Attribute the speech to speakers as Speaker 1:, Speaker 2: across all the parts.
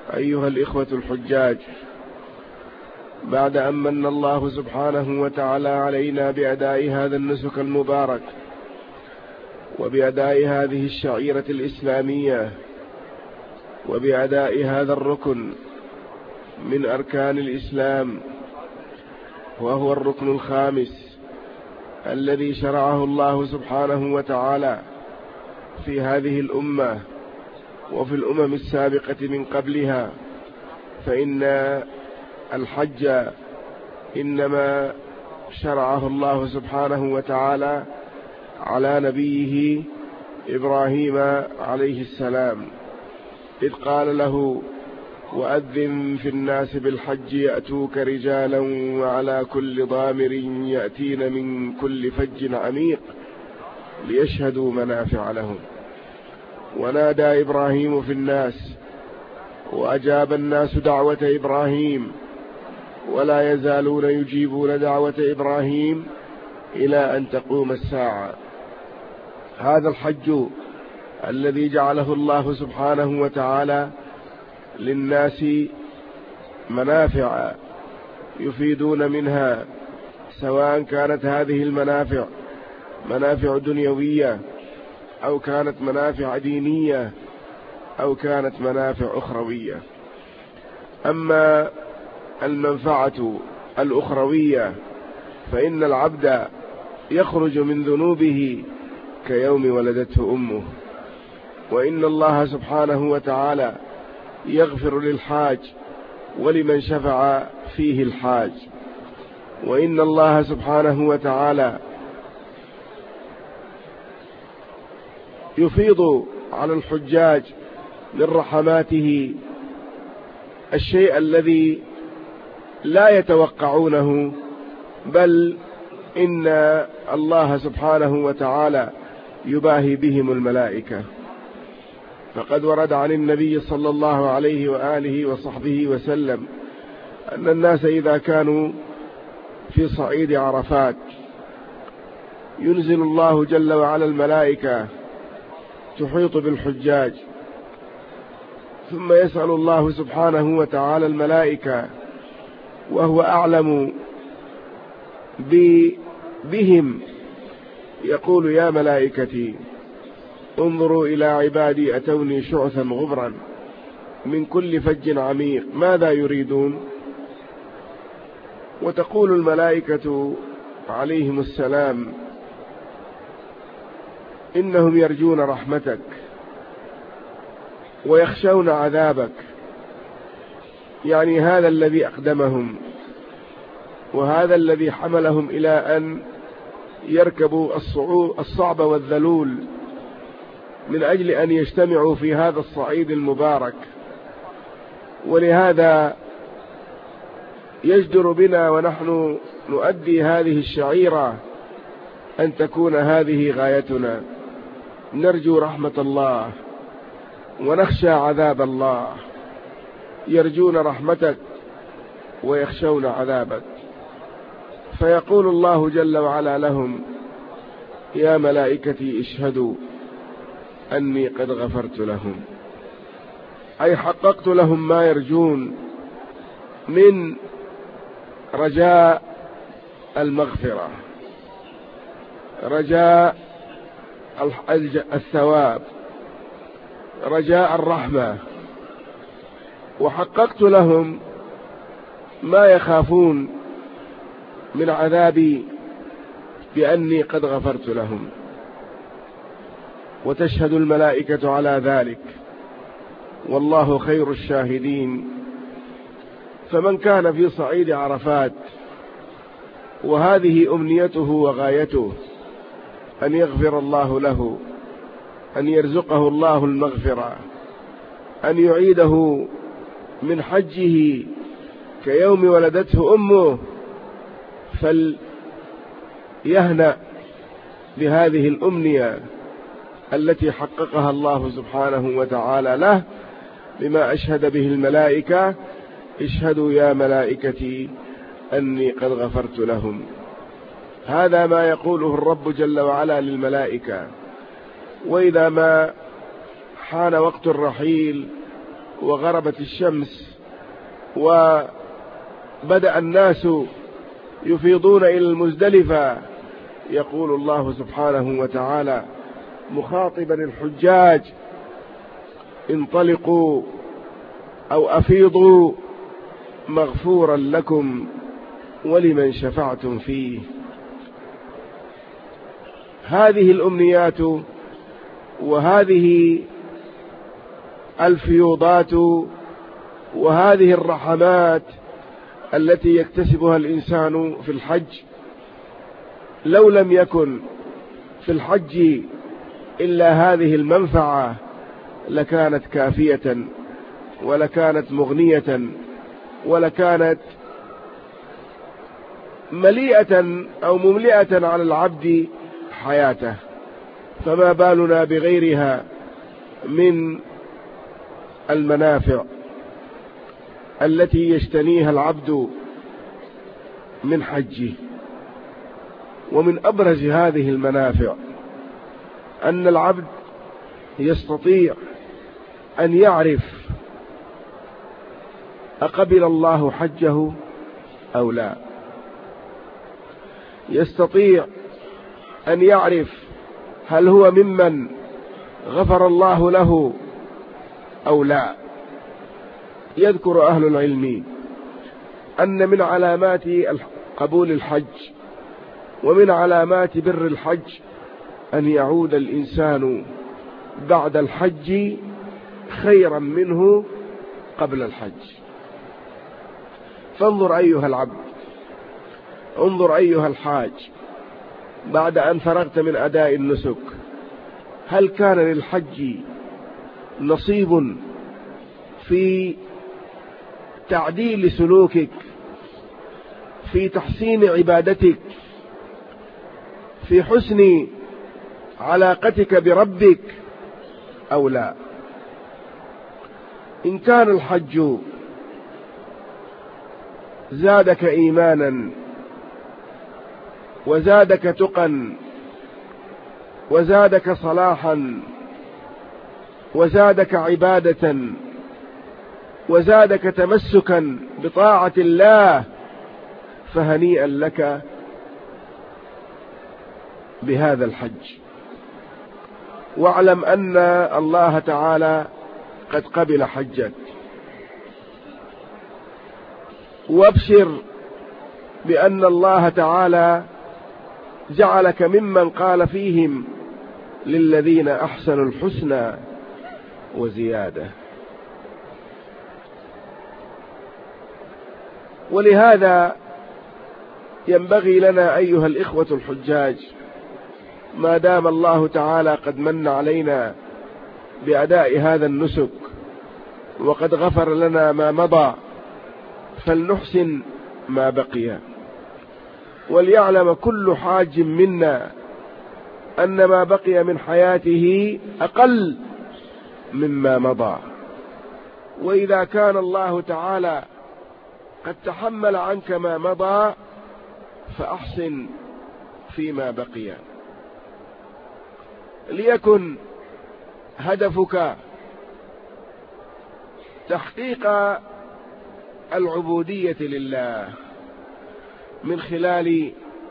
Speaker 1: أيها الإخوة الحجاج، بعد أن من الله سبحانه وتعالى علينا بأداء هذا النسك المبارك وبأداء هذه الشعيرة الإسلامية وبأداء هذا الركن من أركان الإسلام، وهو الركن الخامس الذي شرعه الله سبحانه وتعالى في هذه الأمة وفي الأمم السابقة من قبلها، فإن الحج إنما شرعه الله سبحانه وتعالى على نبيه إبراهيم عليه السلام، إذ قال له: وأذن في الناس بالحج يأتوك رجالا وعلى كل ضامر يأتين من كل فج عميق ليشهدوا منافع لهم. ونادى إبراهيم في الناس، وأجاب الناس دعوة إبراهيم، ولا يزالون يجيبون دعوة إبراهيم إلى أن تقوم الساعة. هذا الحج الذي جعله الله سبحانه وتعالى للناس منافع يفيدون منها، سواء كانت هذه المنافع منافع دنيوية أو كانت منافع دينية أو كانت منافع أخروية. أما المنفعة الأخروية فإن العبد يخرج من ذنوبه كيوم ولدته أمه، وإن الله سبحانه وتعالى يغفر للحاج ولمن شفع فيه الحاج، وإن الله سبحانه وتعالى يفيض على الحجاج من رحماته الشيء الذي لا يتوقعونه، بل إن الله سبحانه وتعالى يباهي بهم الملائكة. فقد ورد عن النبي صلى الله عليه وآله وصحبه وسلم أن الناس إذا كانوا في صعيد عرفات ينزل الله جل وعلا الملائكة تحيط بالحجاج، ثم يسأل الله سبحانه وتعالى الملائكة وهو أعلم بهم، يقول: يا ملائكتي انظروا إلى عبادي أتوني شعثا غبرا من كل فج عميق، ماذا يريدون؟ وتقول الملائكة عليهم السلام: إنهم يرجون رحمتك ويخشون عذابك. يعني هذا الذي أقدمهم وهذا الذي حملهم إلى أن يركبوا الصعب والذلول من أجل أن يجتمعوا في هذا الصعيد المبارك. ولهذا يجدر بنا ونحن نؤدي هذه الشعيرة أن تكون هذه غايتنا، نرجو رحمة الله ونخشى عذاب الله، يرجون رحمتك ويخشون عذابك. فيقول الله جل وعلا لهم: يا ملائكتي اشهدوا أني قد غفرت لهم، أي حققت لهم ما يرجون من رجاء المغفرة، رجاء الثواب، رجاء الرحمة، وحققت لهم ما يخافون من عذابي بأني قد غفرت لهم. وتشهد الملائكة على ذلك، والله خير الشاهدين. فمن كان في صعيد عرفات وهذه أمنيته وغايته أن يغفر الله له، أن يرزقه الله المغفرة، أن يعيده من حجه كيوم ولدته أمه، فليهنأ بهذه الأمنية التي حققها الله سبحانه وتعالى له بما أشهد به الملائكة: اشهدوا يا ملائكتي أني قد غفرت لهم. هذا ما يقوله الرب جل وعلا للملائكة. وإذا ما حان وقت الرحيل وغربت الشمس وبدأ الناس يفيضون إلى المزدلفة، يقول الله سبحانه وتعالى مخاطبا الحجاج: انطلقوا أو أفيضوا مغفورا لكم ولمن شفعتم فيه. هذه الأمنيات وهذه الفيوضات وهذه الرحمات التي يكتسبها الإنسان في الحج، لو لم يكن في الحج إلا هذه المنفعة لكانت كافية ولكانت مغنية ولكانت مليئة أو مملئة على العبد حياته، فما بالنا بغيرها من المنافع التي يجتنيها العبد من حجه. ومن أبرز هذه المنافع أن العبد يستطيع أن يعرف أقبل الله حجه أو لا، يستطيع أن يعرف هل هو ممن غفر الله له أو لا. يذكر أهل العلم أن من علامات قبول الحج ومن علامات بر الحج أن يعود الإنسان بعد الحج خيرا منه قبل الحج. فانظر أيها العبد، انظر أيها الحاج، بعد أن فرغت من أداء النسك هل كان للحج نصيب في تعديل سلوكك، في تحسين عبادتك، في حسن علاقتك بربك أو لا؟ إن كان الحج زادك إيمانا وزادك تقا وزادك صلاحا وزادك عبادة وزادك تمسكا بطاعة الله، فهنيئا لك بهذا الحج. واعلم أن الله تعالى قد قبل حجك، وابشر بأن الله تعالى جعلك ممن قال فيهم: للذين أحسنوا الحسنى وزيادة. ولهذا ينبغي لنا أيها الإخوة الحجاج، ما دام الله تعالى قد من علينا بأداء هذا النسك وقد غفر لنا ما مضى، فلنحسن ما بقي. وليعلم كل حاج منا أن ما بقي من حياته أقل مما مضى. وإذا كان الله تعالى قد تحمل عنك ما مضى فأحسن فيما بقي. ليكن هدفك تحقيق العبودية لله من خلال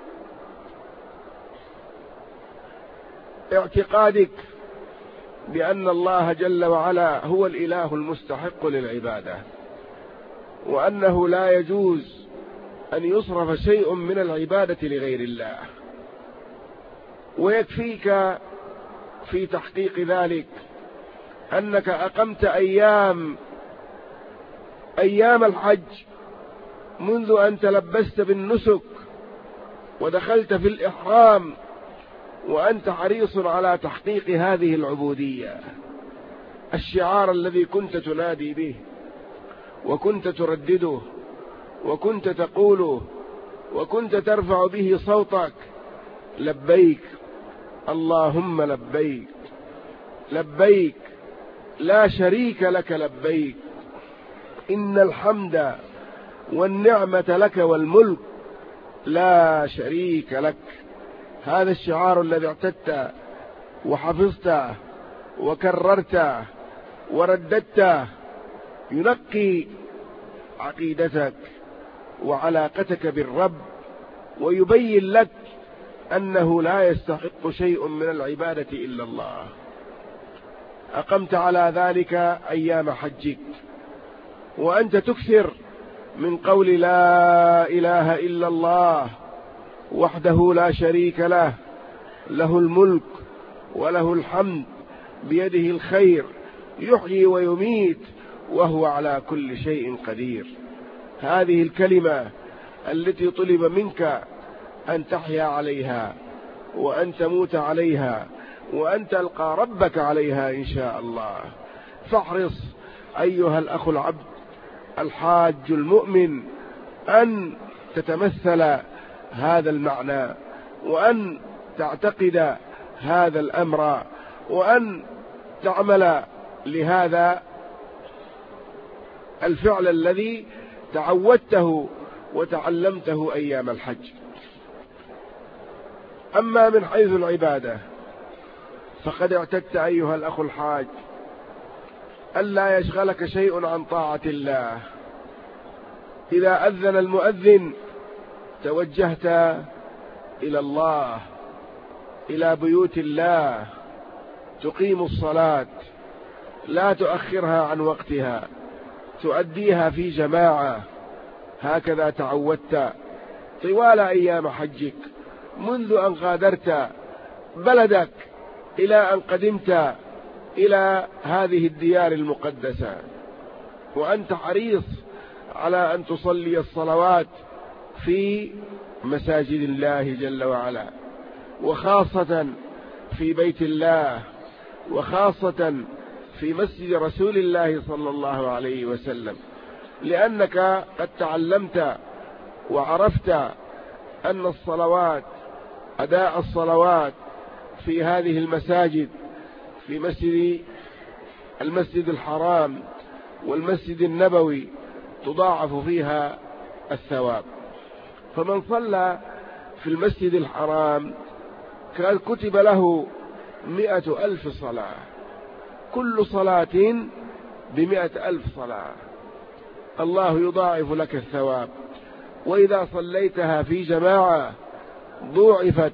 Speaker 1: اعتقادك بأن الله جل وعلا هو الإله المستحق للعبادة، وأنه لا يجوز أن يصرف شيء من العبادة لغير الله. ويكفيك في تحقيق ذلك أنك أقمت أيام الحج منذ أن تلبست بالنسك ودخلت في الإحرام وأنت حريص على تحقيق هذه العبودية، الشعار الذي كنت تنادي به وكنت تردده وكنت تقوله وكنت ترفع به صوتك: لبيك اللهم لبيك، لبيك لا شريك لك لبيك، إن الحمد والنعمة لك والملك لا شريك لك. هذا الشعار الذي اعتدت وحفظته وكررته ورددته ينقي عقيدتك وعلاقتك بالرب، ويبين لك أنه لا يستحق شيء من العبادة إلا الله. أقمت على ذلك أيام حجك وأنت تكثر من قول لا إله إلا الله وحده لا شريك له، له الملك وله الحمد بيده الخير يحيي ويميت وهو على كل شيء قدير. هذه الكلمة التي طلب منك أن تحيا عليها وأن تموت عليها وأن تلقى ربك عليها إن شاء الله. فاحرص أيها الأخ العبد الحاج المؤمن أن تتمثل هذا المعنى، وأن تعتقد هذا الأمر، وأن تعمل لهذا الفعل الذي تعودته وتعلمته أيام الحج. أما من حيث العبادة فقد اعتدت أيها الأخ الحاج ألا يشغلك شيء عن طاعة الله. إذا أذن المؤذن توجهت إلى الله، إلى بيوت الله، تقيم الصلاة، لا تؤخرها عن وقتها، تؤديها في جماعة. هكذا تعودت طوال أيام حجك منذ أن غادرت بلدك إلى أن قدمت إلى هذه الديار المقدسة، وأنت حريص على أن تصلي الصلوات في مساجد الله جل وعلا، وخاصة في بيت الله، وخاصة في مسجد رسول الله صلى الله عليه وسلم، لأنك قد تعلمت وعرفت أن الصلوات، أداء الصلوات في هذه المساجد، في المسجد الحرام والمسجد النبوي، تضاعف فيها الثواب. فمن صلى في المسجد الحرام كتب له 100,000 صلاة، كل صلاة ب100,000 صلاة، الله يضاعف لك الثواب. وإذا صليتها في جماعة ضوعفت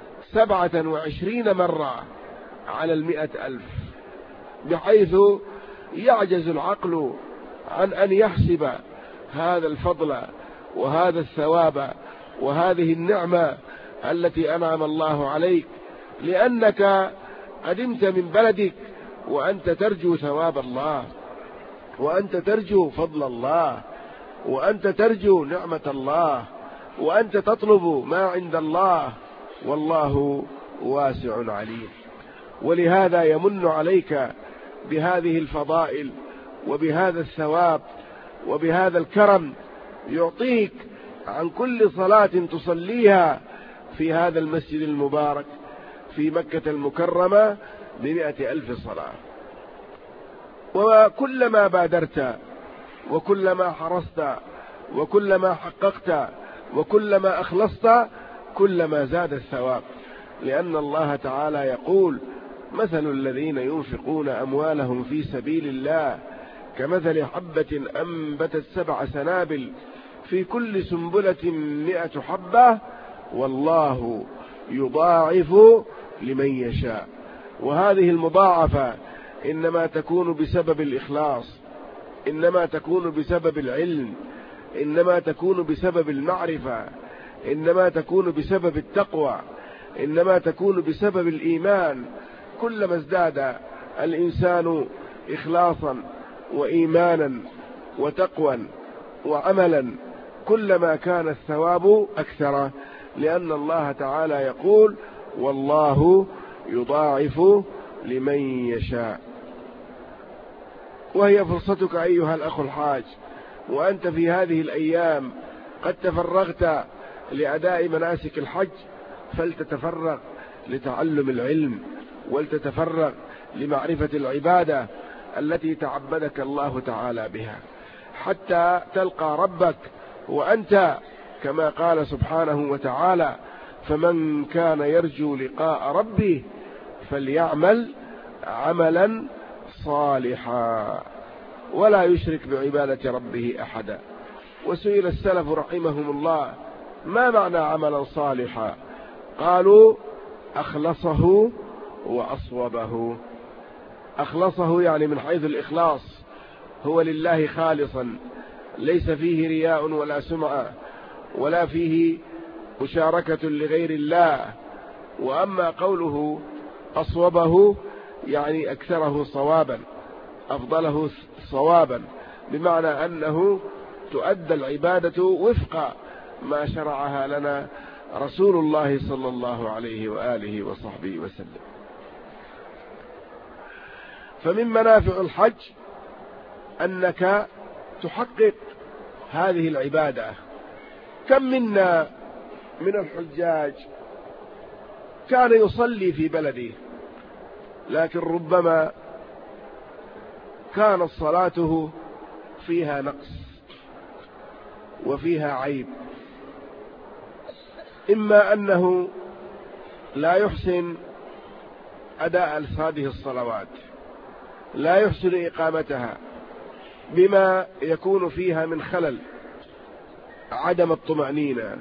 Speaker 1: 27 مرة على 100,000، بحيث يعجز العقل عن أن يحسب هذا الفضل وهذا الثواب وهذه النعمة التي أنعم الله عليك، لأنك قدمت من بلدك وأنت ترجو ثواب الله، وأنت ترجو فضل الله، وأنت ترجو نعمة الله، وأنت تطلب ما عند الله، والله واسع عليم. ولهذا يمن عليك بهذه الفضائل وبهذا الثواب وبهذا الكرم، يعطيك عن كل صلاة تصليها في هذا المسجد المبارك في مكة المكرمة ب100,000 صلاة. وكلما بادرت وكلما حرصت وكلما حققت وكلما أخلصت كلما زاد الثواب، لأن الله تعالى يقول: مثل الذين ينفقون أموالهم في سبيل الله كمثل حبة أنبتت 7 سنابل في كل سنبلة 100 حبة والله يضاعف لمن يشاء. وهذه المضاعفة إنما تكون بسبب الإخلاص، إنما تكون بسبب العلم، إنما تكون بسبب المعرفة، إنما تكون بسبب التقوى، إنما تكون بسبب الإيمان. كلما ازداد الإنسان إخلاصا وإيمانا وتقوى وعملا كلما كان الثواب أكثر، لأن الله تعالى يقول: والله يضاعف لمن يشاء. وهي فرصتك أيها الأخ الحاج، وأنت في هذه الأيام قد تفرغت لأداء مناسك الحج، فلتتفرغ لتعلم العلم، ولتتفرغ لمعرفة العبادة التي تعبدك الله تعالى بها، حتى تلقى ربك وأنت كما قال سبحانه وتعالى: فمن كان يرجو لقاء ربه فليعمل عملا صالحا. ولا يشرك بعبادة ربه أحدا. وسئل السلف رحمهم الله ما معنى عملا صالحا؟ قالوا أخلصه وأصوبه. أخلصه يعني من حيث الإخلاص، هو لله خالصا، ليس فيه رياء ولا سمعة ولا فيه مشاركة لغير الله. وأما قوله أصوبه يعني أكثره صوابا، أفضله صوابا، بمعنى أنه تؤدى العبادة وفق ما شرعها لنا رسول الله صلى الله عليه وآله وصحبه وسلم. فمن منافع الحج أنك تحقق هذه العبادة. كم منا من الحجاج كان يصلي في بلده، لكن ربما كانت صلاته فيها نقص وفيها عيب، إما أنه لا يحسن أداء هذه الصلوات، لا يحسن إقامتها بما يكون فيها من خلل، عدم الطمأنينة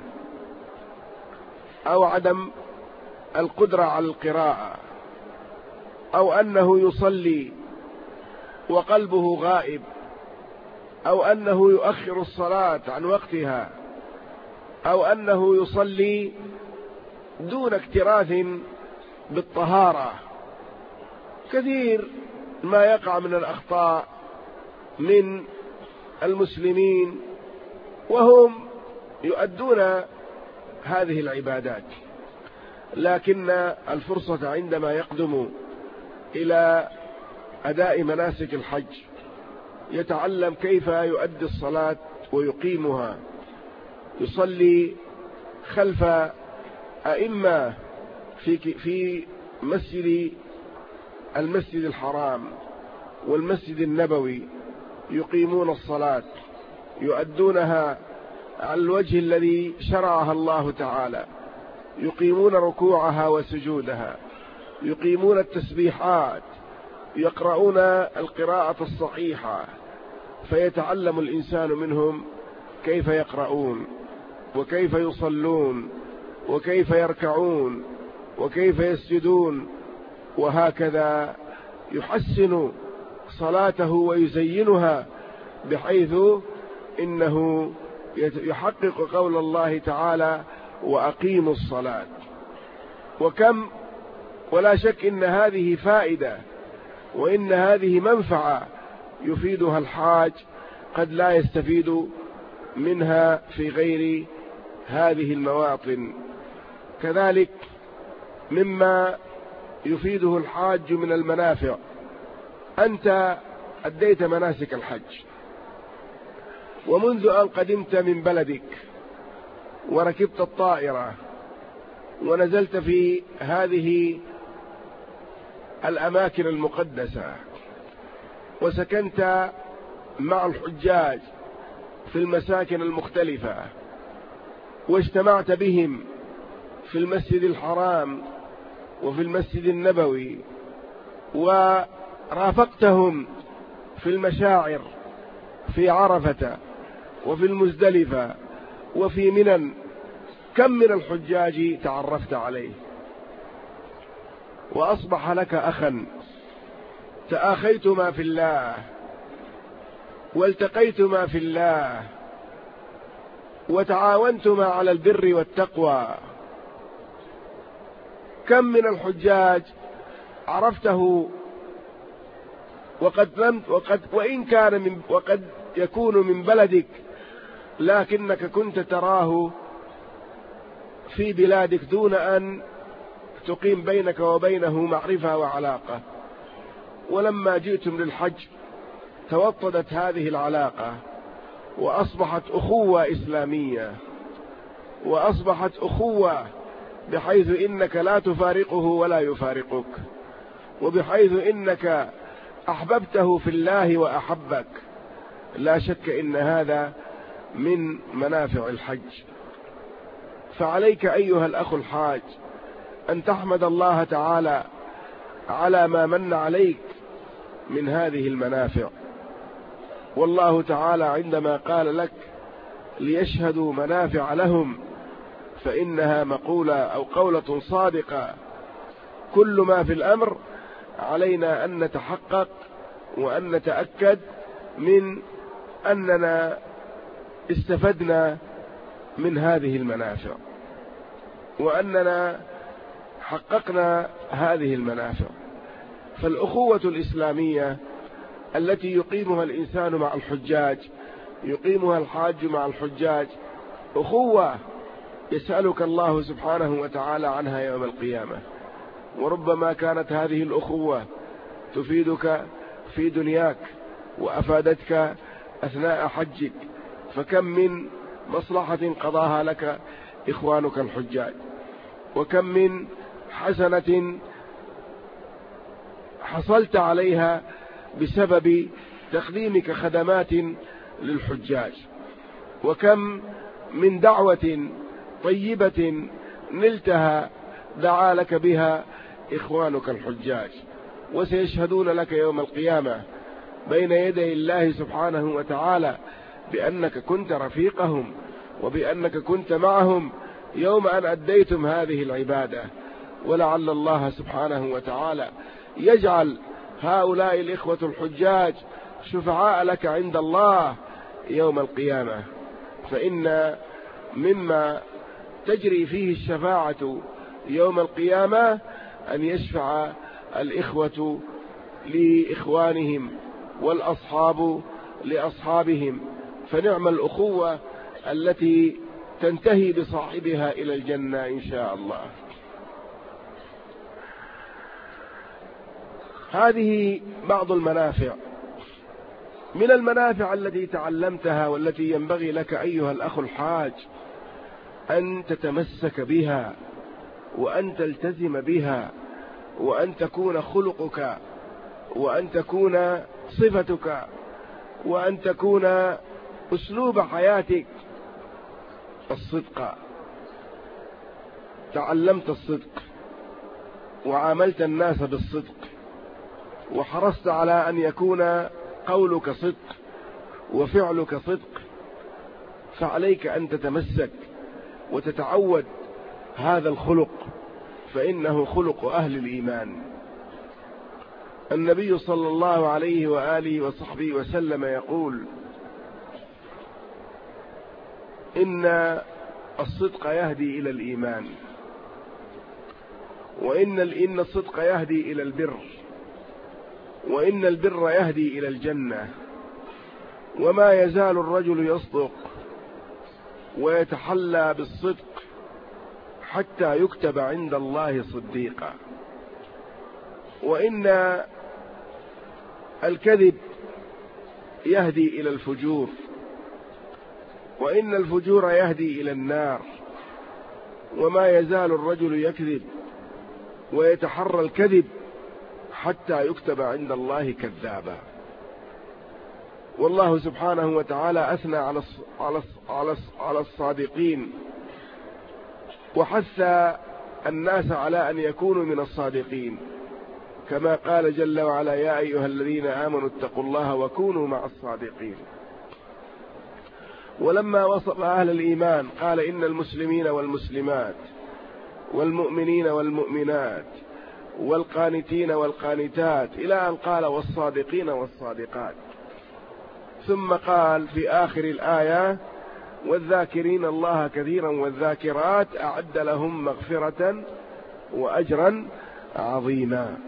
Speaker 1: أو عدم القدرة على القراءة، أو أنه يصلي وقلبه غائب، أو أنه يؤخر الصلاة عن وقتها، أو أنه يصلي دون اكتراث بالطهارة. كثير ما يقع من الأخطاء من المسلمين وهم يؤدون هذه العبادات، لكن الفرصة عندما يقدم إلى أداء مناسك الحج يتعلم كيف يؤدي الصلاة ويقيمها، يصلي خلف أئمة في المسجد الحرام والمسجد النبوي، يقيمون الصلاة، يؤدونها على الوجه الذي شرعها الله تعالى، يقيمون ركوعها وسجودها، يقيمون التسبيحات، يقرؤون القراءة الصحيحة، فيتعلم الإنسان منهم كيف يقرؤون وكيف يصلون وكيف يركعون وكيف يسجدون، وهكذا يحسن صلاته ويزينها بحيث إنه يحقق قول الله تعالى وأقيموا الصلاة. ولا شك إن هذه فائدة وإن هذه منفعة يفيدها الحاج قد لا يستفيد منها في غير هذه المواطن. كذلك مما يفيده الحاج من المنافع، أنت أديت مناسك الحج، ومنذ أن قدمت من بلدك وركبت الطائرة ونزلت في هذه الأماكن المقدسة وسكنت مع الحجاج في المساكن المختلفة واجتمعت بهم في المسجد الحرام وفي المسجد النبوي ورافقتهم في المشاعر في عرفة وفي المزدلفة وفي منى، كم من الحجاج تعرفت عليه وأصبح لك أخا، تآخيتما في الله والتقيتما في الله وتعاونتما على البر والتقوى. كم من الحجاج عرفته وقد يكون من بلدك، لكنك كنت تراه في بلادك دون أن تقيم بينك وبينه معرفة وعلاقة، ولما جئتم للحج توطدت هذه العلاقة وأصبحت أخوة إسلامية، وأصبحت أخوة بحيث إنك لا تفارقه ولا يفارقك، وبحيث إنك أحببته في الله وأحبك. لا شك إن هذا من منافع الحج. فعليك أيها الأخ الحاج أن تحمد الله تعالى على ما من عليك من هذه المنافع، والله تعالى عندما قال لك ليشهدوا منافع لهم فإنها مقولة أو قولة صادقة. كل ما في الأمر علينا أن نتحقق وأن نتأكد من أننا استفدنا من هذه المنافع وأننا حققنا هذه المنافع. فالأخوة الإسلامية التي يقيمها الإنسان مع الحجاج، يقيمها الحاج مع الحجاج، أخوة يسألك الله سبحانه وتعالى عنها يوم القيامة. وربما كانت هذه الأخوة تفيدك في دنياك وأفادتك أثناء حجك، فكم من مصلحة قضاها لك إخوانك الحجاج، وكم من حسنة حصلت عليها بسبب تقديمك خدمات للحجاج، وكم من دعوة طيبة نلتها دعا لك بها إخوانك الحجاج. وسيشهدون لك يوم القيامة بين يدي الله سبحانه وتعالى بأنك كنت رفيقهم وبأنك كنت معهم يوم أن أديتم هذه العبادة. ولعل الله سبحانه وتعالى يجعل هؤلاء الإخوة الحجاج شفعاء لك عند الله يوم القيامة، فإن مما تجري فيه الشفاعة يوم القيامة أن يشفع الإخوة لإخوانهم والأصحاب لأصحابهم، فنعم الأخوة التي تنتهي بصاحبها إلى الجنة إن شاء الله. هذه بعض المنافع. من المنافع التي تعلمتها والتي ينبغي لك أيها الأخ الحاج أن تتمسك بها وأن تلتزم بها وأن تكون خلقك وأن تكون صفتك وأن تكون أسلوب حياتك الصدق. تعلمت الصدق وعاملت الناس بالصدق وحرصت على أن يكون قولك صدق وفعلك صدق، فعليك أن تتمسك وتتعود هذا الخلق، فإنه خلق أهل الإيمان. النبي صلى الله عليه وآله وصحبه وسلم يقول: إن الصدق يهدي إلى الإيمان، وإن الصدق يهدي إلى البر، وإن البر يهدي إلى الجنة، وما يزال الرجل يصدق ويتحلى بالصدق حتى يكتب عند الله صديقا، وإن الكذب يهدي إلى الفجور، وإن الفجور يهدي إلى النار، وما يزال الرجل يكذب ويتحرى الكذب حتى يكتب عند الله كذابا. والله سبحانه وتعالى أثنى على الصادقين وحث الناس على أن يكونوا من الصادقين، كما قال جل وعلا: يا أيها الذين آمنوا اتقوا الله وكونوا مع الصادقين. ولما وصف أهل الإيمان قال: إن المسلمين والمسلمات والمؤمنين والمؤمنات والقانتين والقانتات، إلى أن قال: والصادقين والصادقات. ثم قال في آخر الآية: والذاكرين الله كثيرا والذاكرات أعد لهم مغفرة وأجرا عظيما.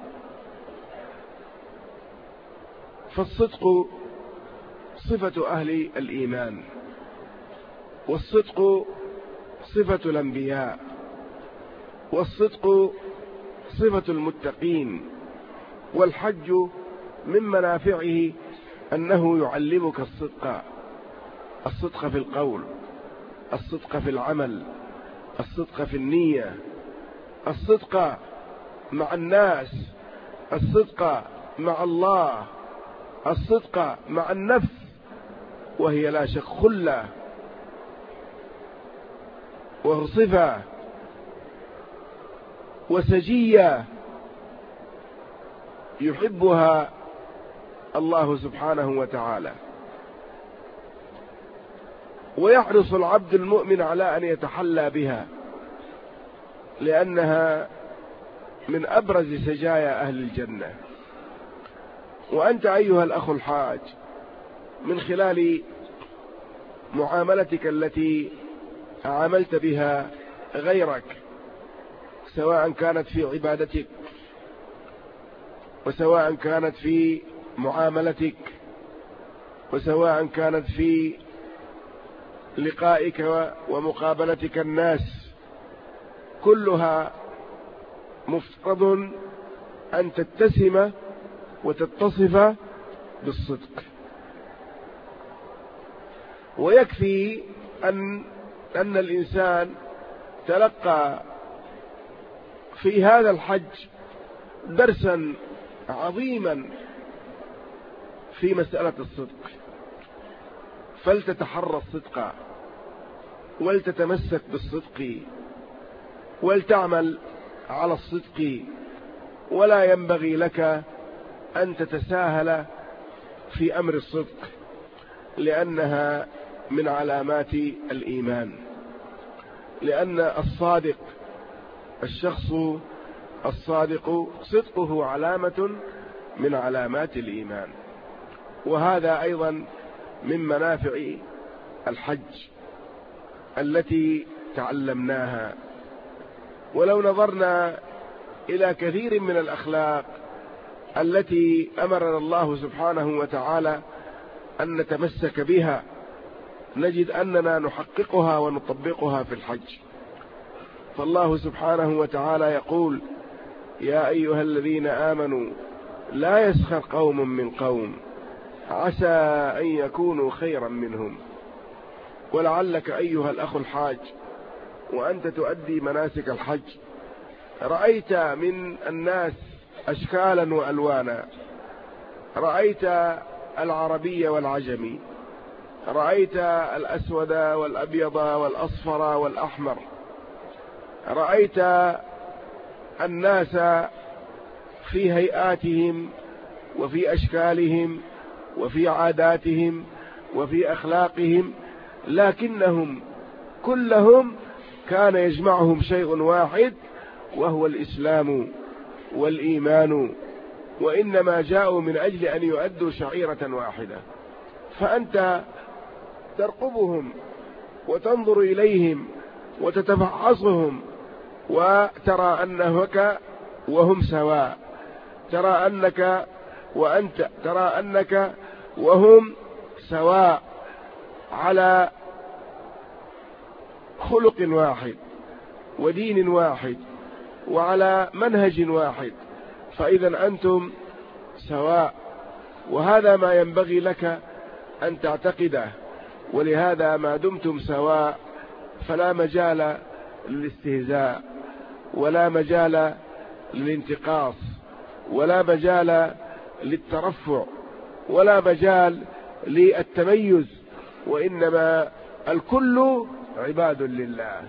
Speaker 1: فالصدق صفة أهل الإيمان، والصدق صفة الأنبياء، والصدق صفة المتقين. والحج من منافعه أنه يعلمك الصدق، الصدق في القول، الصدق في العمل، الصدق في النية، الصدق مع الناس، الصدق مع الله، الصدق مع النفس، وهي لا شك خلة وصفة وسجية يحبها الله سبحانه وتعالى. ويحرص العبد المؤمن على أن يتحلى بها، لأنها من أبرز سجايا أهل الجنة. وأنت أيها الأخ الحاج، من خلال معاملتك التي عاملت بها غيرك، سواء كانت في عبادتك وسواء كانت في معاملتك وسواء كانت في لقائك ومقابلتك الناس، كلها مفترض أن تتسم وتتصف بالصدق. ويكفي أن الإنسان تلقى في هذا الحج درسا عظيما في مسألة الصدق، فلتتحرى الصدق ولتتمسك بالصدق ولتعمل على الصدق، ولا ينبغي لك أن تتساهل في أمر الصدق، لأنها من علامات الإيمان. لأن الصادق، الشخص الصادق صدقه علامة من علامات الإيمان. وهذا أيضا من منافع الحج التي تعلمناها. ولو نظرنا إلى كثير من الأخلاق التي أمرنا الله سبحانه وتعالى أن نتمسك بها، نجد أننا نحققها ونطبقها في الحج. فالله سبحانه وتعالى يقول: يا أيها الذين آمنوا لا يسخر قوم من قوم عسى أن يكونوا خيرا منهم. ولعلك أيها الأخ الحاج وأنت تؤدي مناسك الحج رأيت من الناس أشكالا وألوانا، رأيت العربي والعجمي، رأيت الأسود والأبيض والأصفر والأحمر، رأيت الناس في هيئاتهم وفي أشكالهم وفي عاداتهم وفي أخلاقهم، لكنهم كلهم كان يجمعهم شيء واحد، وهو الإسلام والإيمان، وإنما جاءوا من أجل أن يؤدوا شعيرة واحدة. فأنت ترقبهم وتنظر إليهم وتتفحصهم وترى أنك وهم سواء، ترى أنك وهم سواء على خلق واحد ودين واحد وعلى منهج واحد، فإذا أنتم سواء. وهذا ما ينبغي لك أن تعتقده. ولهذا ما دمتم سواء فلا مجال للاستهزاء، ولا مجال للانتقاص، ولا مجال للترفع، ولا مجال للتميز، وإنما الكل عباد لله.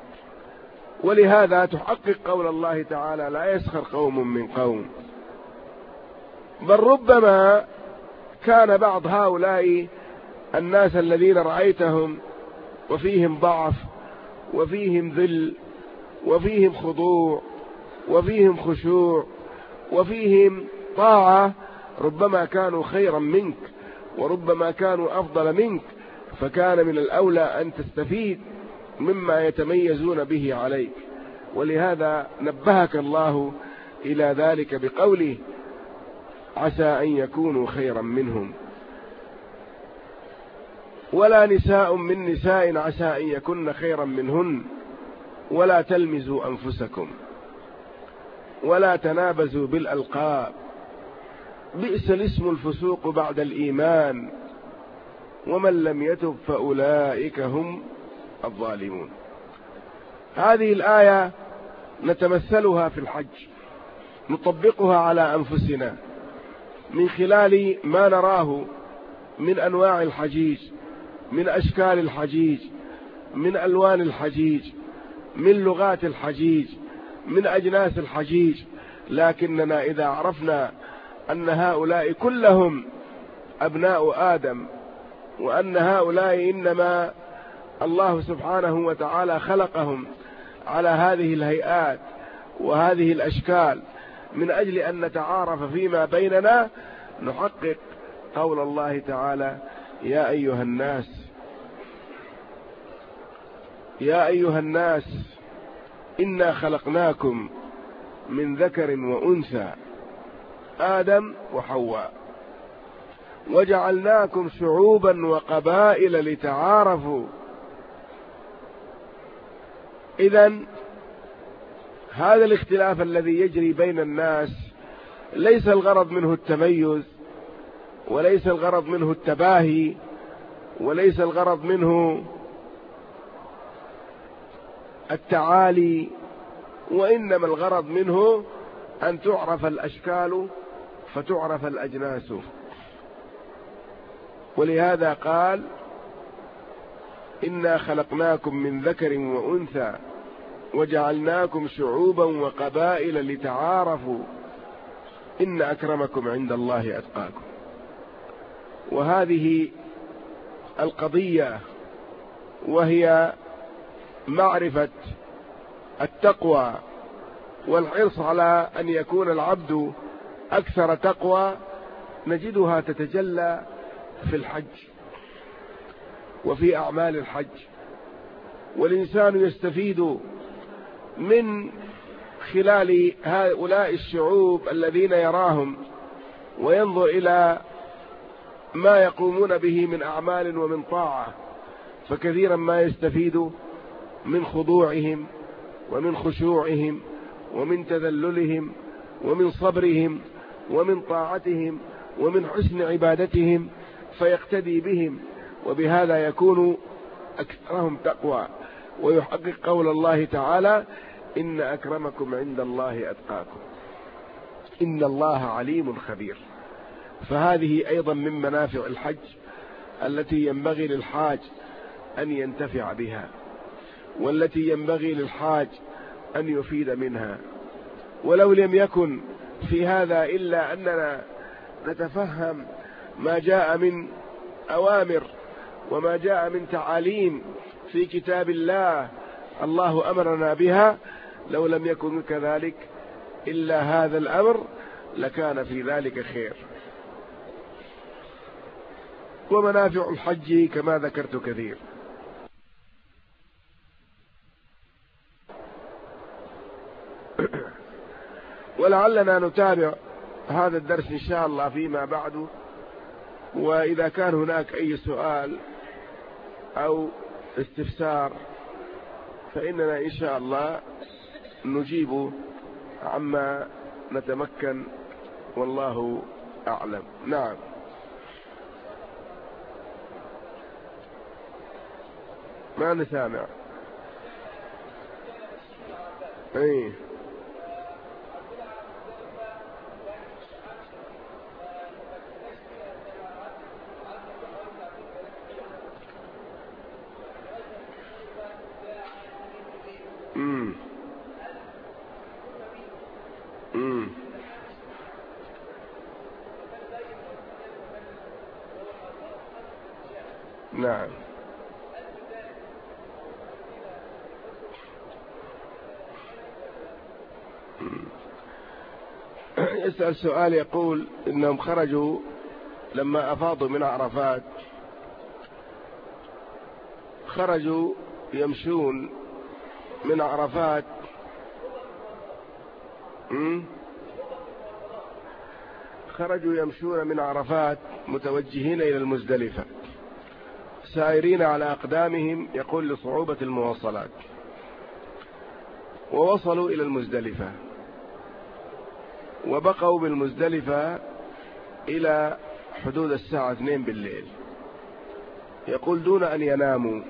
Speaker 1: ولهذا تحقق قول الله تعالى: لا يسخر قوم من قوم. بل ربما كان بعض هؤلاء الناس الذين رأيتهم وفيهم ضعف وفيهم ذل وفيهم خضوع وفيهم خشوع وفيهم طاعة، ربما كانوا خيرا منك وربما كانوا أفضل منك، فكان من الأولى أن تستفيد مما يتميزون به عليك. ولهذا نبهك الله إلى ذلك بقوله: عسى أن يكونوا خيرا منهم. ولا نساء من نساء عسى أن يكن خيرا منهن ولا تلمزوا أنفسكم ولا تنابزوا بالألقاب بئس الاسم الفسوق بعد الإيمان ومن لم يتب فأولئك هم الظالمون. هذه الآية نتمثلها في الحج، نطبقها على أنفسنا من خلال ما نراه من أنواع الحجيج، من أشكال الحجيج، من ألوان الحجيج، من لغات الحجيج، من أجناس الحجيج. لكننا إذا عرفنا أن هؤلاء كلهم أبناء آدم، وأن هؤلاء إنما الله سبحانه وتعالى خلقهم على هذه الهيئات وهذه الأشكال من أجل أن نتعارف فيما بيننا، نحقق قول الله تعالى: يا أيها الناس إنا خلقناكم من ذكر وأنثى، آدم وحواء، وجعلناكم شعوبا وقبائل لتعارفوا. إذن هذا الاختلاف الذي يجري بين الناس ليس الغرض منه التميز، وليس الغرض منه التباهي، وليس الغرض منه التعالي، وإنما الغرض منه أن تعرف الأشكال فتعرف الأجناس. ولهذا قال: إنا خلقناكم من ذكر وأنثى وجعلناكم شعوبا وقبائل لتعارفوا إن أكرمكم عند الله أتقاكم. وهذه القضية وهي معرفة التقوى والحرص على أن يكون العبد أكثر تقوى نجدها تتجلى في الحج وفي أعمال الحج. والإنسان يستفيد من خلال هؤلاء الشعوب الذين يراهم وينظر إلى ما يقومون به من أعمال ومن طاعة، فكثيرا ما يستفيد من خضوعهم ومن خشوعهم ومن تذللهم ومن صبرهم ومن طاعتهم ومن حسن عبادتهم، فيقتدي بهم، وبهذا يكون أكثرهم تقوى ويحقق قول الله تعالى: إن أكرمكم عند الله أتقاكم إن الله عليم خبير. فهذه أيضا من منافع الحج التي ينبغي للحاج أن ينتفع بها، والتي ينبغي للحاج أن يفيد منها. ولو لم يكن في هذا إلا أننا نتفهم ما جاء من أوامر وما جاء من تعاليم في كتاب الله الله أمرنا بها، لو لم يكن كذلك إلا هذا الأمر لكان في ذلك خير. ومنافع الحج كما ذكرت كثير. ولعلنا نتابع هذا الدرس إن شاء الله فيما بعد، وإذا كان هناك أي سؤال أو استفسار فإننا إن شاء الله نجيب عما نتمكن، والله أعلم. نعم. ما نسامع. ايه نعم. يسأل سؤال يقول إنهم خرجوا لما أفاضوا من عرفات، خرجوا يمشون من عرفات خرجوا يمشون من عرفات متوجهين إلى المزدلفة سائرين على أقدامهم، يقول لصعوبة المواصلات، ووصلوا إلى المزدلفة وبقوا بالمزدلفة إلى حدود الساعة 2 بالليل، يقول دون أن يناموا.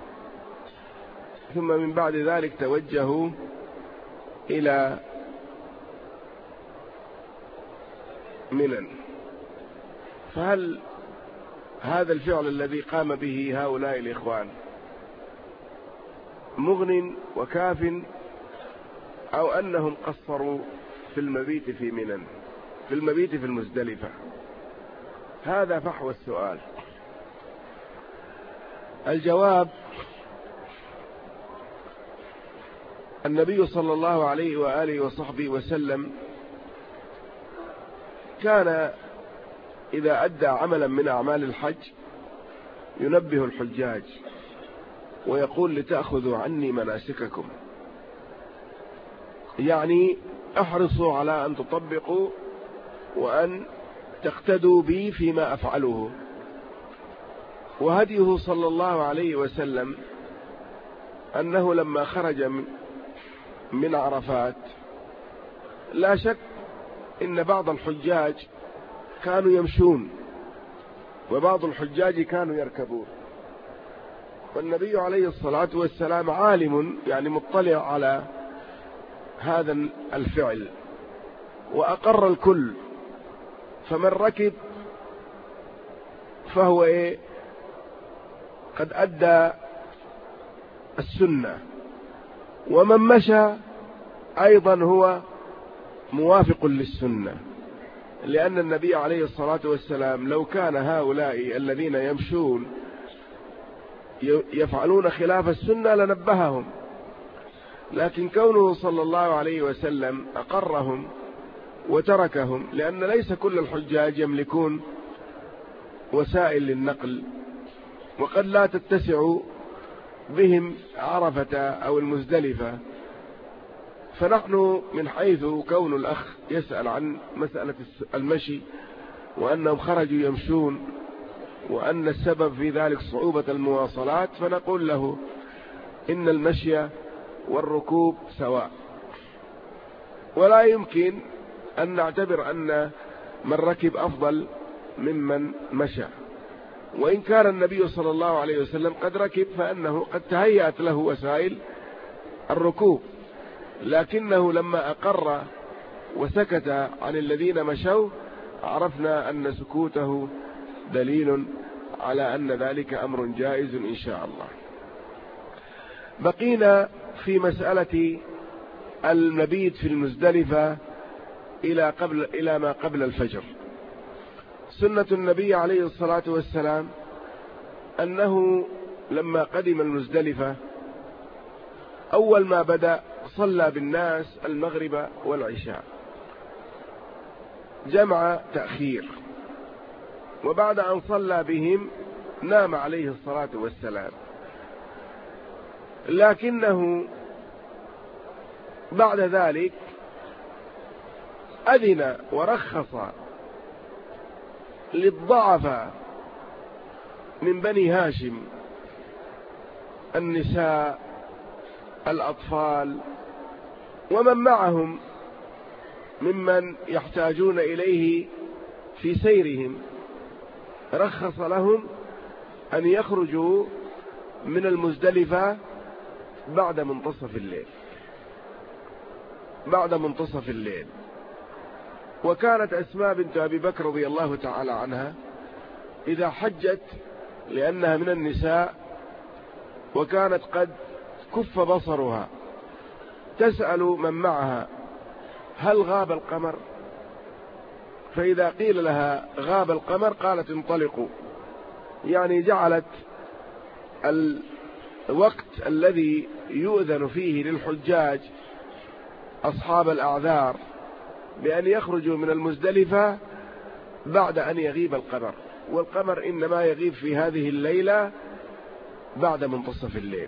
Speaker 1: ثم من بعد ذلك توجهوا إلى منى. فهل هذا الفعل الذي قام به هؤلاء الإخوان مغن وكاف، أو أنهم قصروا في المبيت في منى؟ في المبيت في المزدلفة؟ هذا فحوى السؤال. الجواب: النبي صلى الله عليه وآله وصحبه وسلم كان إذا أدى عملا من أعمال الحج ينبه الحجاج ويقول: لتأخذوا عني مناسككم، يعني احرصوا على أن تطبقوا وأن تقتدوا بي فيما أفعله. وهديه صلى الله عليه وسلم أنه لما خرج من عرفات لا شك إن بعض الحجاج كانوا يمشون وبعض الحجاج كانوا يركبون، والنبي عليه الصلاة والسلام عالم يعني مطلع على هذا الفعل وأقر الكل، فمن ركب فهو قد أدى السنة، ومن مشى أيضا هو موافق للسنة، لأن النبي عليه الصلاة والسلام لو كان هؤلاء الذين يمشون يفعلون خلاف السنة لنبههم، لكن كونه صلى الله عليه وسلم أقرهم وتركهم، لأن ليس كل الحجاج يملكون وسائل للنقل، وقد لا تتسع بهم عرفة أو المزدلفة. فنحن من حيث كون الأخ يسأل عن مسألة المشي وأنهم خرجوا يمشون وأن السبب في ذلك صعوبة المواصلات، فنقول له إن المشي والركوب سواء، ولا يمكن أن نعتبر أن من ركب أفضل ممن مشى، وإن كان النبي صلى الله عليه وسلم قد ركب فأنه قد تهيأت له وسائل الركوب، لكنه لما أقر وسكت عن الذين مشوا عرفنا أن سكوته دليل على أن ذلك أمر جائز إن شاء الله. بقينا في مسألة المبيت في المزدلفة إلى ما قبل الفجر. سنة النبي عليه الصلاة والسلام أنه لما قدم المزدلفة أول ما بدأ صلى بالناس المغرب والعشاء جمع تأخير، وبعد أن صلى بهم نام عليه الصلاة والسلام، لكنه بعد ذلك أذن ورخص للضعفاء من بني هاشم، النساء الأطفال ومن معهم ممن يحتاجون إليه في سيرهم، رخص لهم أن يخرجوا من المزدلفة بعد منتصف الليل. وكانت أسماء بنت أبي بكر رضي الله تعالى عنها إذا حجت، لأنها من النساء وكانت قد كف بصرها، تسأل من معها: هل غاب القمر؟ فإذا قيل لها غاب القمر قالت: انطلقوا، يعني جعلت الوقت الذي يؤذن فيه للحجاج أصحاب الأعذار بأن يخرجوا من المزدلفة بعد أن يغيب القمر، والقمر إنما يغيب في هذه الليلة بعد منتصف الليل.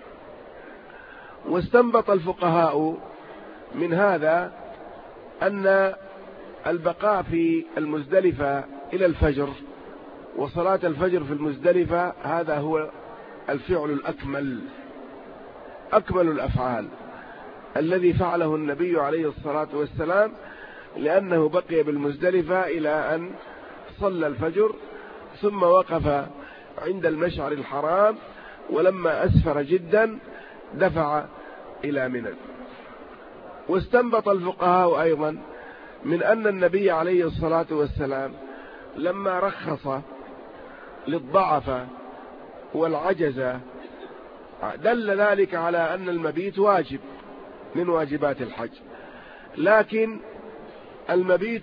Speaker 1: واستنبط الفقهاء من هذا أن البقاء في المزدلفة إلى الفجر وصلاة الفجر في المزدلفة هذا هو الفعل الأكمل، أكمل الأفعال الذي فعله النبي عليه الصلاة والسلام، لأنه بقي بالمزدلفة إلى أن صلى الفجر ثم وقف عند المشعر الحرام، ولما أسفر جدا دفع إلى منى. واستنبط الفقهاء أيضا من أن النبي عليه الصلاة والسلام لما رخص للضعف والعجز دل ذلك على أن المبيت واجب من واجبات الحج، لكن المبيت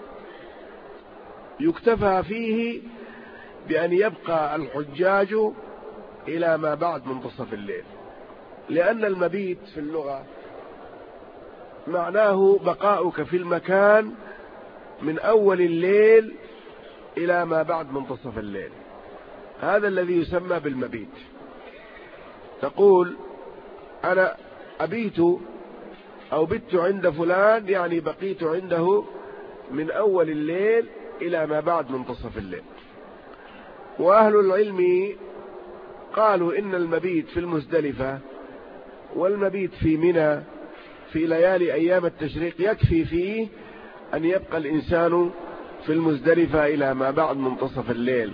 Speaker 1: يكتفى فيه بأن يبقى الحجاج إلى ما بعد منتصف الليل، لأن المبيت في اللغة معناه بقاؤك في المكان من أول الليل إلى ما بعد منتصف الليل، هذا الذي يسمى بالمبيت. تقول أنا أبيت أو بت عند فلان، يعني بقيت عنده من أول الليل إلى ما بعد منتصف الليل. وأهل العلم قالوا إن المبيت في المزدلفة والمبيت في منى في ليالي أيام التشريق يكفي فيه أن يبقى الإنسان في المزدلفة إلى ما بعد منتصف الليل.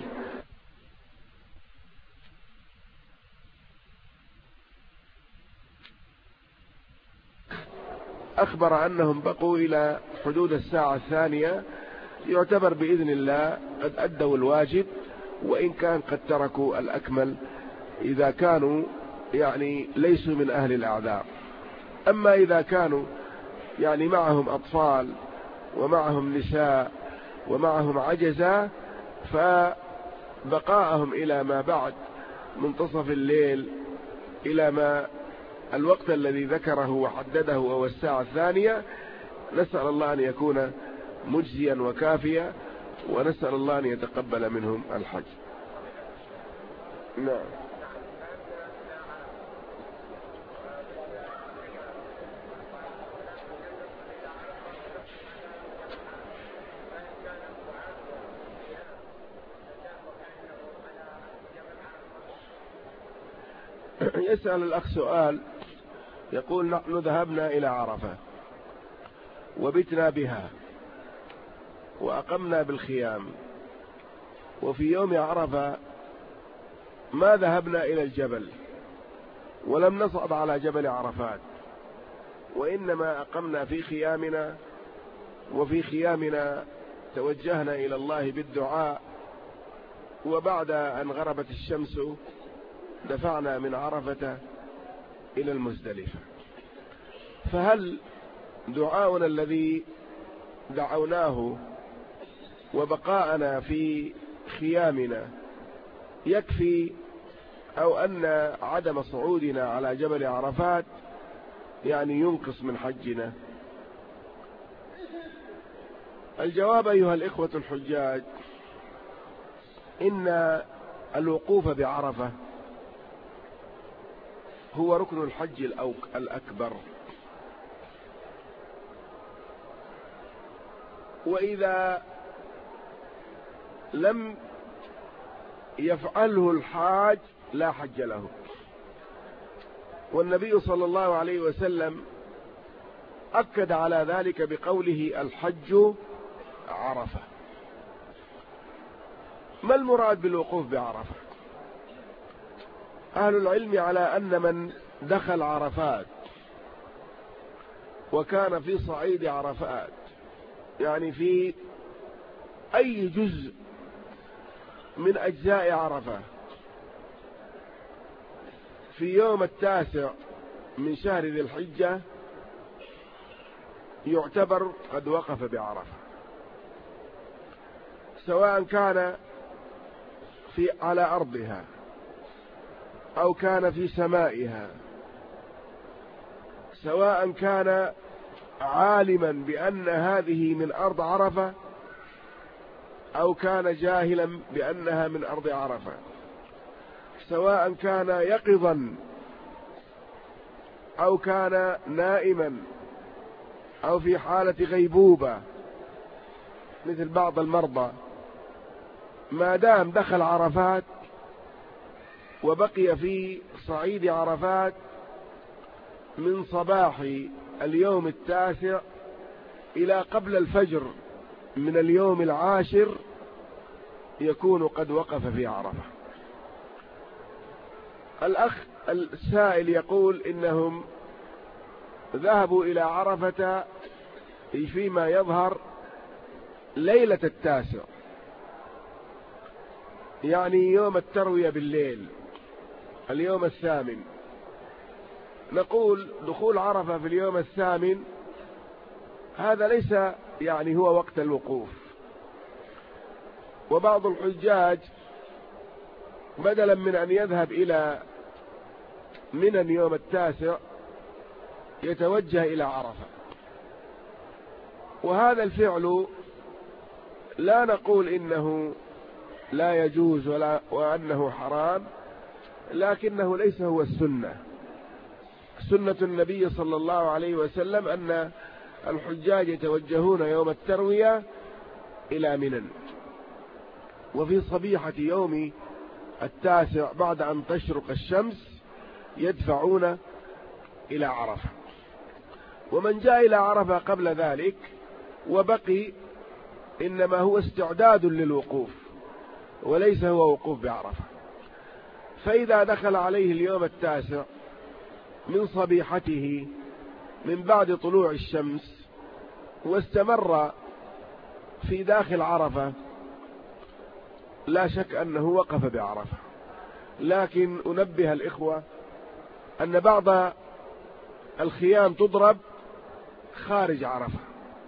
Speaker 1: أخبر أنهم بقوا إلى حدود الساعة الثانية، يعتبر بإذن الله قد أدوا الواجب، وإن كان قد تركوا الأكمل إذا كانوا يعني ليسوا من أهل الأعذار. أما إذا كانوا يعني معهم أطفال ومعهم نساء ومعهم عجزة، فبقاءهم إلى ما بعد منتصف الليل إلى ما الوقت الذي ذكره وحدده وهو الساعة الثانية، نسأل الله أن يكون مجزيا وكافيا، ونسأل الله أن يتقبل منهم الحج. نعم. يسأل الأخ سؤال، يقول نحن ذهبنا إلى عرفة وبتنا بها وأقمنا بالخيام، وفي يوم عرفة ما ذهبنا إلى الجبل ولم نصعد على جبل عرفات، وإنما أقمنا في خيامنا، وفي خيامنا توجهنا إلى الله بالدعاء، وبعد أن غربت الشمس دفعنا من عرفة إلى المزدلفة. فهل دعاؤنا الذي دعوناه وبقاءنا في خيامنا يكفي، أو أن عدم صعودنا على جبل عرفات يعني ينقص من حجنا؟ الجواب أيها الإخوة الحجاج، إن الوقوف بعرفة هو ركن الحج الأكبر، وإذا لم يفعله الحاج لا حج له. والنبي صلى الله عليه وسلم أكد على ذلك بقوله الحج عرفة. ما المراد بالوقوف بعرفة؟ أهل العلم على أن من دخل عرفات وكان في صعيد عرفات، يعني في أي جزء من أجزاء عرفة، في يوم 9 من شهر ذي الحجة يعتبر قد وقف بعرفة، سواء كان على أرضها أو كان في سمائها، سواء كان عالما بأن هذه من أرض عرفة أو كان جاهلا بأنها من أرض عرفة، سواء كان يقظا أو كان نائما أو في حالة غيبوبة مثل بعض المرضى، ما دام دخل عرفات وبقي في صعيد عرفات من صباح اليوم 9 إلى قبل الفجر من اليوم 10 يكون قد وقف في عرفة. الأخ السائل يقول إنهم ذهبوا إلى عرفة فيما يظهر ليلة 9، يعني يوم التروية بالليل، اليوم 8. نقول دخول عرفة في اليوم 8 هذا ليس يعني هو وقت الوقوف. وبعض الحجاج بدلا من أن يذهب إلى منى يوم التاسع يتوجه إلى عرفة، وهذا الفعل لا نقول إنه لا يجوز وأنه حرام، لكنه ليس هو السنة. سنة النبي صلى الله عليه وسلم أن الحجاج يتوجهون يوم التروية إلى منى، وفي صبيحة يوم التاسع بعد أن تشرق الشمس يدفعون إلى عرفة. ومن جاء إلى عرفة قبل ذلك وبقي إنما هو استعداد للوقوف وليس هو وقوف بعرفة. فإذا دخل عليه اليوم التاسع من صبيحته من بعد طلوع الشمس واستمر في داخل عرفة لا شك أنه وقف بعرفة. لكن أنبه الإخوة أن بعض الخيام تضرب خارج عرفة.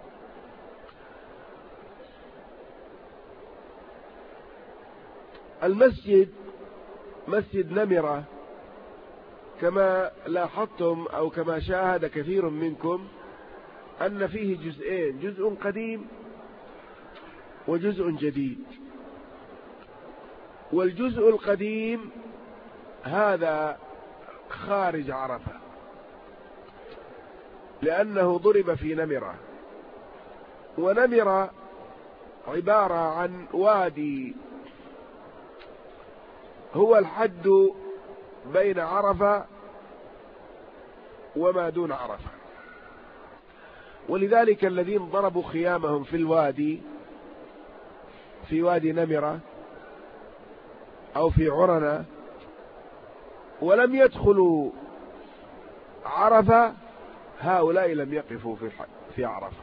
Speaker 1: المسجد مسجد نمرة كما لاحظتم أو كما شاهد كثير منكم أن فيه جزئين، جزء قديم وجزء جديد. والجزء القديم هذا خارج عرفة لأنه ضرب في نمرة، ونمرة عبارة عن وادي هو الحد بين عرفة وما دون عرفة، ولذلك الذين ضربوا خيامهم في الوادي في وادي نمرة أو في عرنة ولم يدخلوا عرفة هؤلاء لم يقفوا في عرفة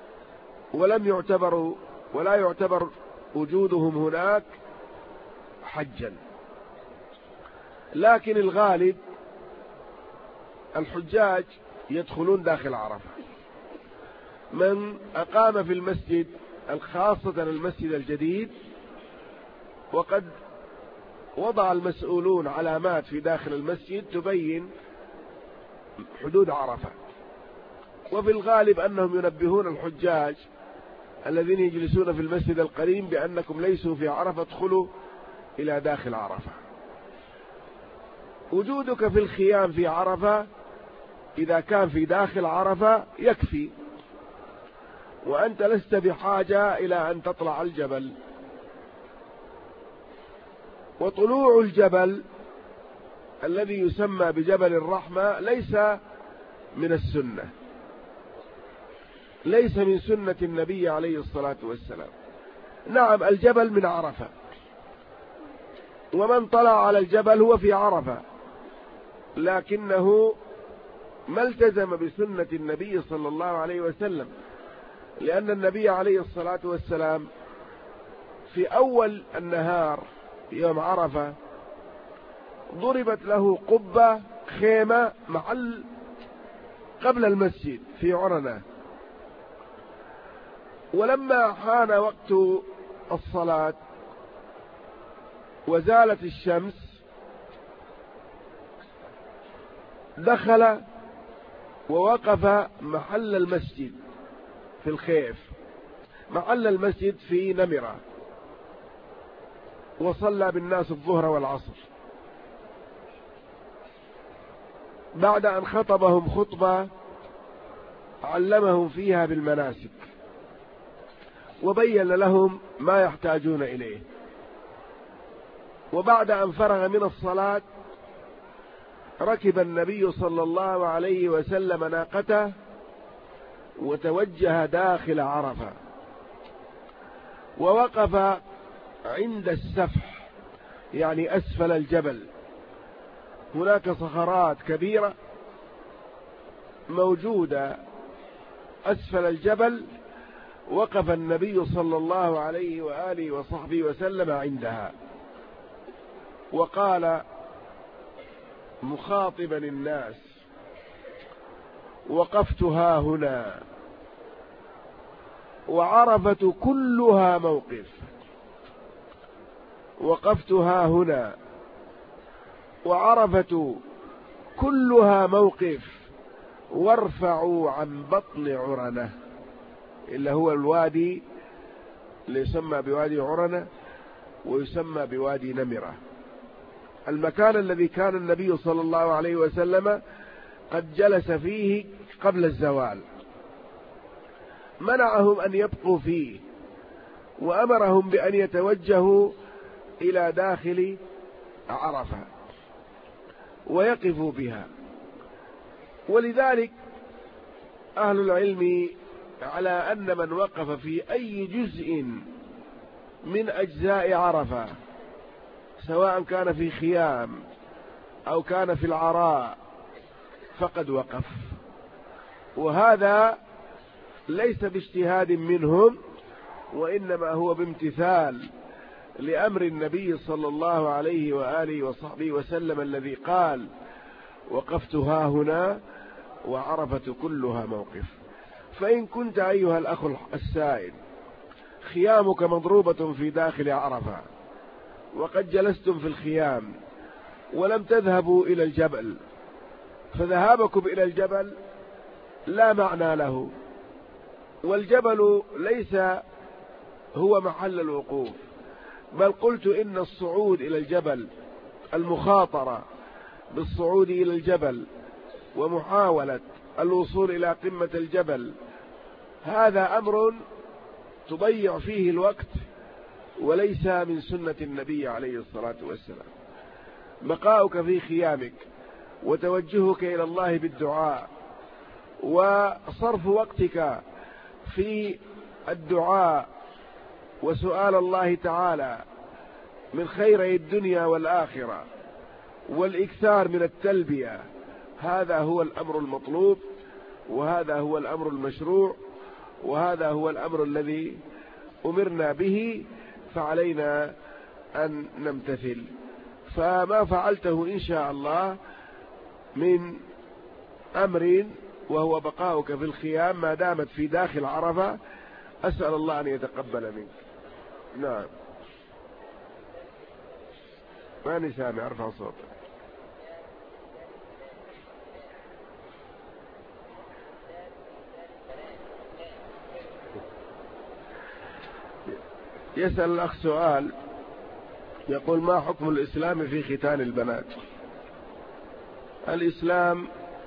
Speaker 1: ولا يعتبر وجودهم هناك حجا. لكن الغالب الحجاج يدخلون داخل عرفة. من أقام في المسجد خاصة المسجد الجديد، وقد وضع المسؤولون علامات في داخل المسجد تبين حدود عرفة، وفي الغالب أنهم ينبهون الحجاج الذين يجلسون في المسجد القريب بأنكم ليسوا في عرفة، ادخلوا إلى داخل عرفة. وجودك في الخيام في عرفة إذا كان في داخل عرفة يكفي، وأنت لست بحاجة إلى أن تطلع الجبل. وطلوع الجبل الذي يسمى بجبل الرحمة ليس من السنة، ليس من سنة النبي عليه الصلاة والسلام. نعم الجبل من عرفة، ومن طلع على الجبل هو في عرفة، لكنه ما التزم بسنة النبي صلى الله عليه وسلم، لأن النبي عليه الصلاة والسلام في أول النهار يوم عرفة ضربت له قبة خيمة محل قبل المسجد في عرنة، ولما حان وقت الصلاة وزالت الشمس دخل ووقف محل المسجد في الخيف، محل المسجد في نمرة، وصلى بالناس الظهر والعصر. بعد أن خطبهم خطبة علمهم فيها بالمناسك وبين لهم ما يحتاجون إليه. وبعد أن فرغ من الصلاة ركب النبي صلى الله عليه وسلم ناقته وتوجه داخل عرفة، ووقف عند السفح يعني أسفل الجبل. هناك صخرات كبيرة موجودة أسفل الجبل، وقف النبي صلى الله عليه وآله وصحبه وسلم عندها، وقال مخاطبا الناس: وقفت ها هنا وعرفة كلها موقف، وقفت ها هنا، وعرفة كلها موقف، وارفعوا عن بطن عرنة، اللي هو الوادي اللي يسمى بوادي عرنة ويسمى بوادي نمرة، المكان الذي كان النبي صلى الله عليه وسلم قد جلس فيه قبل الزوال، منعهم أن يبقوا فيه وأمرهم بأن يتوجهوا إلى داخل عرفة ويقفوا بها. ولذلك أهل العلم على أن من وقف في أي جزء من أجزاء عرفة، سواء كان في خيام أو كان في العراء، فقد وقف، وهذا ليس باجتهاد منهم، وإنما هو بامتثال لأمر النبي صلى الله عليه وآله وصحبه وسلم الذي قال: وقفت ها هنا وعرفة كلها موقف. فإن كنت أيها الأخ السائل خيامك مضروبة في داخل عرفة، وقد جلستم في الخيام ولم تذهبوا إلى الجبل، فذهابكم إلى الجبل لا معنى له، والجبل ليس هو محل الوقوف، بل قلت إن الصعود إلى الجبل، المخاطرة بالصعود إلى الجبل ومحاولة الوصول إلى قمة الجبل، هذا أمر تضيع فيه الوقت وليس من سنة النبي عليه الصلاة والسلام. بقاؤك في خيامك وتوجهك إلى الله بالدعاء وصرف وقتك في الدعاء وسؤال الله تعالى من خيري الدنيا والآخرة والإكثار من التلبية، هذا هو الأمر المطلوب، وهذا هو الأمر المشروع، وهذا هو الأمر الذي أمرنا به، فعلينا أن نمتثل. فما فعلته إن شاء الله من أمر وهو بقاؤك في الخيام ما دامت في داخل عرفة، أسأل الله أن يتقبل منك. نعم، ماني سامع، ارفع صوتك. يسأل الأخ سؤال يقول: ما حكم الإسلام في ختان البنات؟ الإسلام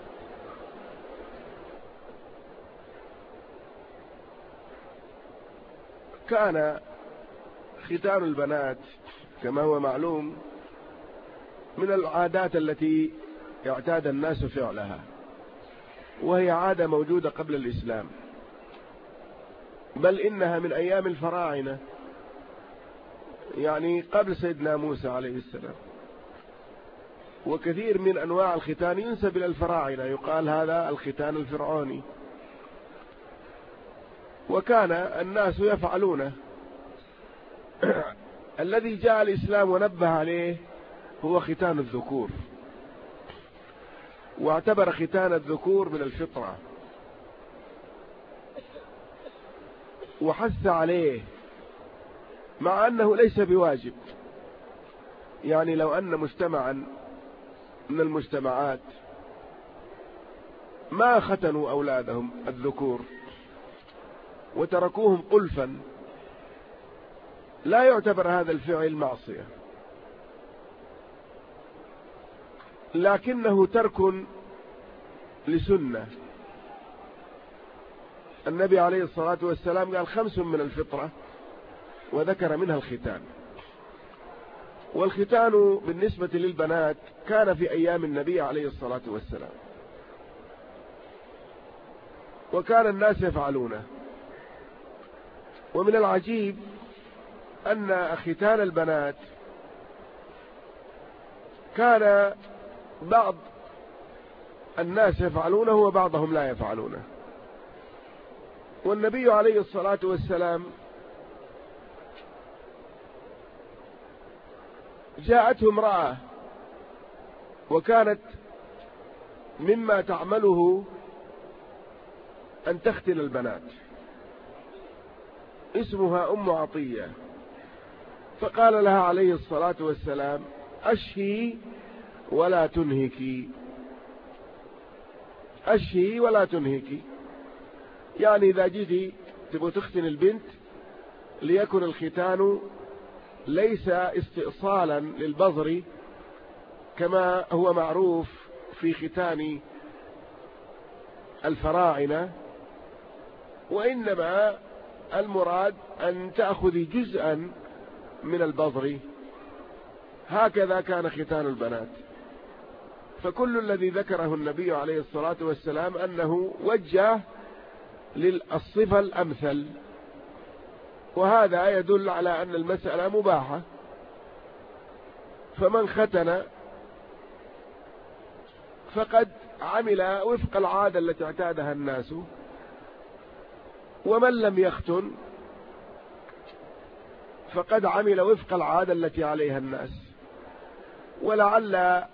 Speaker 1: كان ختان البنات كما هو معلوم من العادات التي اعتاد الناس فعلها، وهي عادة موجودة قبل الإسلام، بل إنها من أيام الفراعنة، يعني قبل سيدنا موسى عليه السلام. وكثير من أنواع الختان ينسب إلى الفراعنة، يقال هذا الختان الفرعوني، وكان الناس يفعلونه. الذي جاء الإسلام ونبه عليه هو ختان الذكور، واعتبر ختان الذكور من الفطرة، وحث عليه، مع أنه ليس بواجب. يعني لو أن مجتمعا من المجتمعات ما ختنوا أولادهم الذكور وتركوهم قلفا، لا يعتبر هذا الفعل معصية، لكنه ترك لسنة. النبي عليه الصلاة والسلام قال: 5 من الفطرة، وذكر منها الختان. والختان بالنسبة للبنات كان في أيام النبي عليه الصلاة والسلام، وكان الناس يفعلونه. ومن العجيب أن ختان البنات كان بعض الناس يفعلونه وبعضهم لا يفعلونه. والنبي عليه الصلاة والسلام جاءته امرأة وكانت مما تعمله أن تختن البنات، اسمها أم عطية، فقال لها عليه الصلاة والسلام: أشهي ولا تنهكي، أشهي ولا تنهكي، يعني إذا جيتي تبغى تختن البنت ليكن الختان ليس استئصالا للبذر كما هو معروف في ختان الفراعنة، وإنما المراد أن تأخذي جزءا من البذر، هكذا كان ختان البنات. فكل الذي ذكره النبي عليه الصلاة والسلام أنه وجه للصفة الأمثل، وهذا يدل على أن المسألة مباحة. فمن ختن فقد عمل وفق العادة التي اعتادها الناس، ومن لم يختن فقد عمل وفق العادة التي عليها الناس. ولعل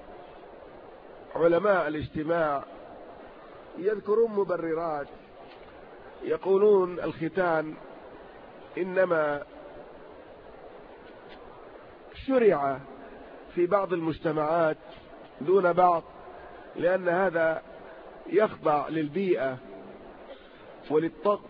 Speaker 1: علماء الاجتماع يذكرون مبررات، يقولون الختان إنما شرع في بعض المجتمعات دون بعض، لأن هذا يخضع للبيئة وللطقس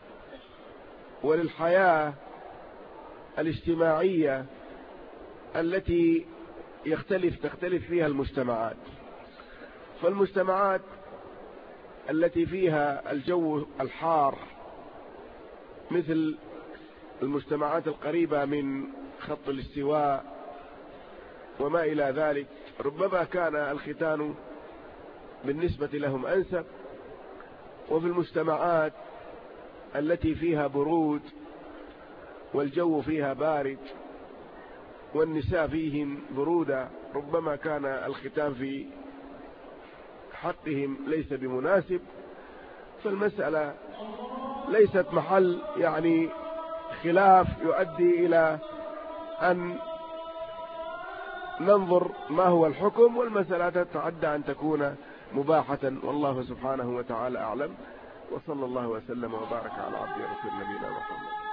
Speaker 1: وللحياة الاجتماعية التي تختلف فيها المجتمعات. فالمجتمعات التي فيها الجو الحار مثل المجتمعات القريبة من خط الاستواء وما إلى ذلك، ربما كان الختان بالنسبة لهم أنسب. وفي المجتمعات التي فيها برود والجو فيها بارد والنساء فيهم برودة، ربما كان الختان في حقهم ليس بمناسب. فالمسألة ليست محل يعني خلاف يؤدي إلى أن ننظر ما هو الحكم، والمسألة تتعدى أن تكون مباحة، والله سبحانه وتعالى أعلم. وصلى الله وسلم وبارك على عبد رسول نبينا محمد.